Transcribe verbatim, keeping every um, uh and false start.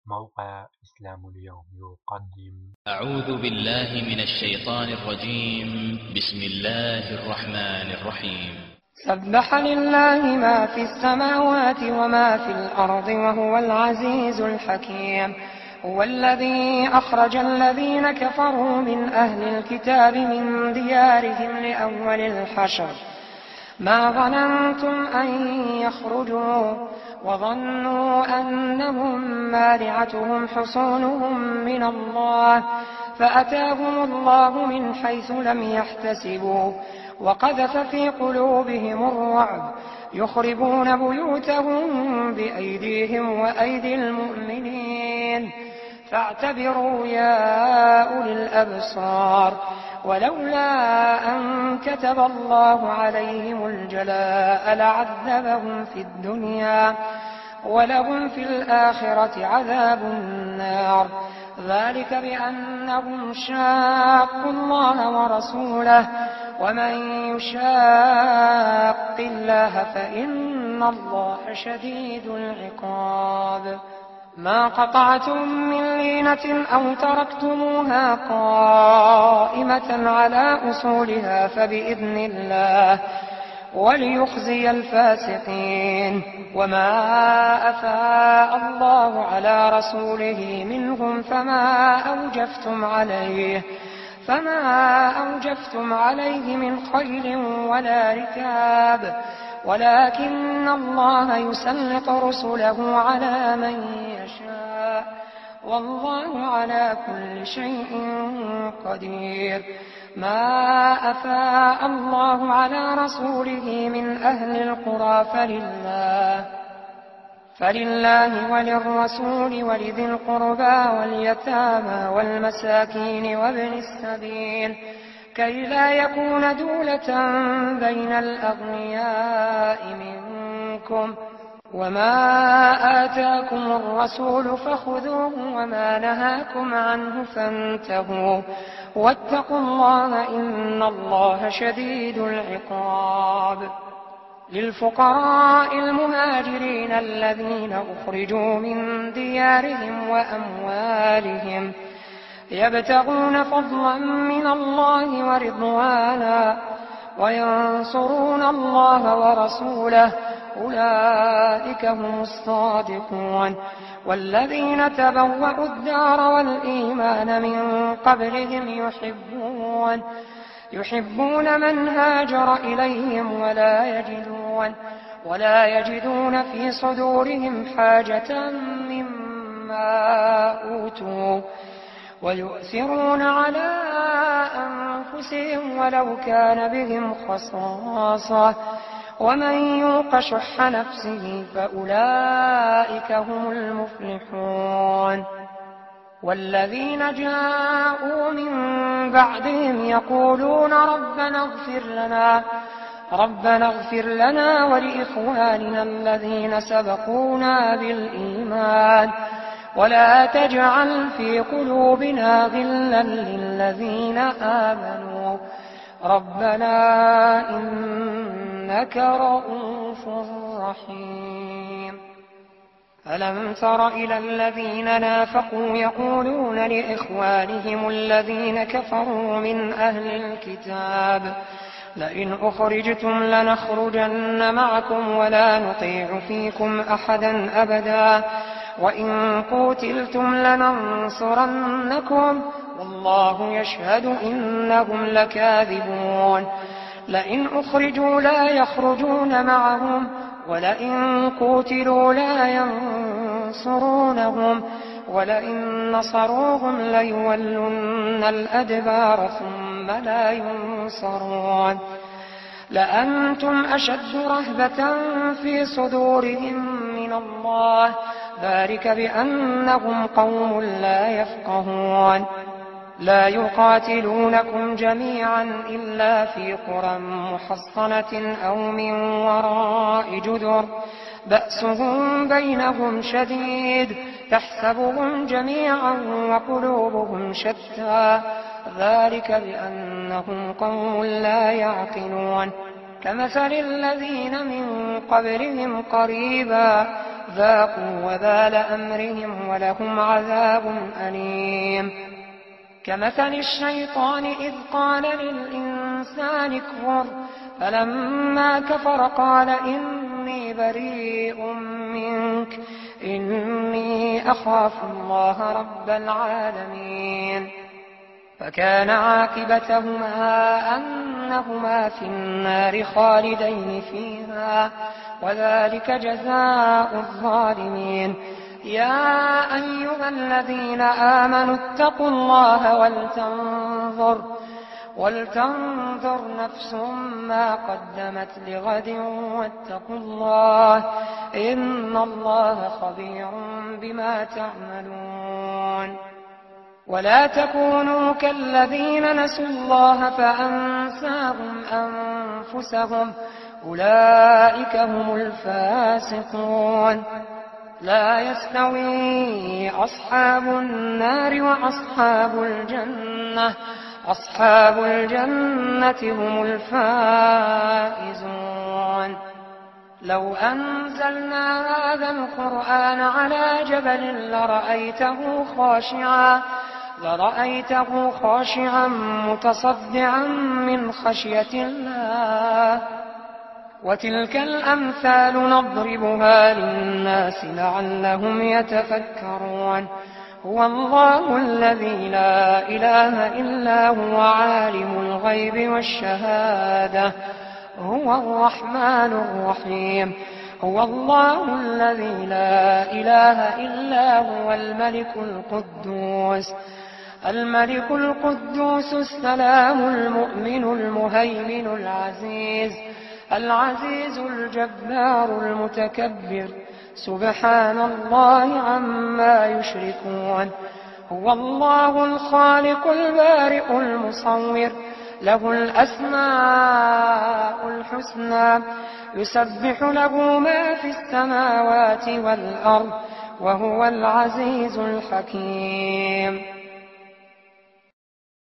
موقع إسلام اليوم يقدم. أعوذ بالله من الشيطان الرجيم. بسم الله الرحمن الرحيم. سبح لله ما في السماوات وما في الأرض وهو العزيز الحكيم. هو الذي أخرج الذين كفروا من أهل الكتاب من ديارهم لأول الحشر ما ظننتم أن يخرجوا وظنوا أنهم مانعتهم حصونهم من الله فأتاهم الله من حيث لم يحتسبوا وقذف في قلوبهم الرعب يخربون بيوتهم بأيديهم وأيدي المؤمنين فاعتبروا يا أولي الأبصار. ولولا أن كتب الله عليهم الجلاء لعذبهم في الدنيا ولهم في الآخرة عذاب النار. ذلك بأنهم شاقوا الله ورسوله ومن يشاق الله فإن الله شديد العقاب. ما قطعتم من لينة أو تركتموها قائمة على أصولها فبإذن الله وليخزي الفاسقين. وما أفاء الله على رسوله منهم فما أوجفتم عليه فما أوجفتم عليه من خيل ولا ركاب ولكن الله يسلط رسله على من يشاء والله على كل شيء قدير. ما أفاء الله على رسوله من أهل القرى فلله فلله وللرسول ولذي القربى واليتامى والمساكين وابن السبيل كي لا يكون دولة بين الأغنياء منكم. وما آتاكم الرسول فخذوه وما نهاكم عنه فانتهوا واتقوا الله إن الله شديد العقاب. للفقراء المهاجرين الذين أخرجوا من ديارهم وأموالهم يبتغون فضلا من الله ورضوانا وينصرون الله ورسوله أولئك هم الصادقون. والذين تبوأوا الدار والإيمان من قبلهم يحبون يحبون من هاجر إليهم ولا يجدون ولا يجدون في صدورهم حاجة مما أوتوا ويؤثرون على أنفسهم ولو كان بهم خصاصة ومن يوق شح نفسه فأولئك هم المفلحون. والذين جاءوا من بعدهم يقولون ربنا اغفر لنا ربنا اغفر لنا ولإخواننا الذين سبقونا بالإيمان ولا تجعل في قلوبنا غلا للذين آمنوا ربنا إنك رؤوف رحيم. ألم تر إلى الذين نافقوا يقولون لإخوانهم الذين كفروا من أهل الكتاب لئن أخرجتم لنخرجن معكم ولا نطيع فيكم أحدا أبدا وإن قتلتم لننصرنكم والله يشهد إنهم لكاذبون. لئن أخرجوا لا يخرجون معهم ولئن قتلوا لا ينصرونهم ولئن نصروهم ليولن الأدبار ثم لا ينصرون. لأنتم أشد رهبة في صدورهم من الله ذلك بأنهم قوم لا يفقهون. لا يقاتلونكم جميعا إلا في قرى محصنة أو من وراء جدر بأسهم بينهم شديد تحسبهم جميعا وقلوبهم شتى ذلك بأنهم قوم لا يعقلون. كمثل الذين من قبلهم قريبا ذاقوا وبال أمرهم ولهم عذاب أليم. كمثل الشيطان إذ قال للإنسان اكفر فلما كفر قال إني بريء منك إني أخاف الله رب العالمين. فكان عاقبتهما أنهما في النار خالدين فيها وذلك جزاء الظالمين. يا أيها الذين آمنوا اتقوا الله ولتنظر ولتنظر نفس ما قدمت لغد واتقوا الله إن الله خبير بما تعملون. ولا تكونوا كالذين نسوا الله فأنساهم أنفسهم أولئك هم الفاسقون. لا يستوي أصحاب النار وأصحاب الجنة أصحاب الجنة هم الفائزون. لو أنزلنا هذا القرآن على جبل لرأيته خاشعا لرأيته خاشعا متصدعا من خشية الله. وتلك الأمثال نضربها للناس لعلهم يتفكرون. هو الله الذي لا إله إلا هو عالم الغيب والشهادة هو الرحمن الرحيم. هو الله الذي لا إله إلا هو الملك القدوس الملك القدوس السلام المؤمن المهيمن العزيز العزيز الجبار المتكبر سبحان الله عما يشركون. هو الله الخالق البارئ المصور له الأسماء الحسنى يسبح له ما في السماوات والأرض وهو العزيز الحكيم.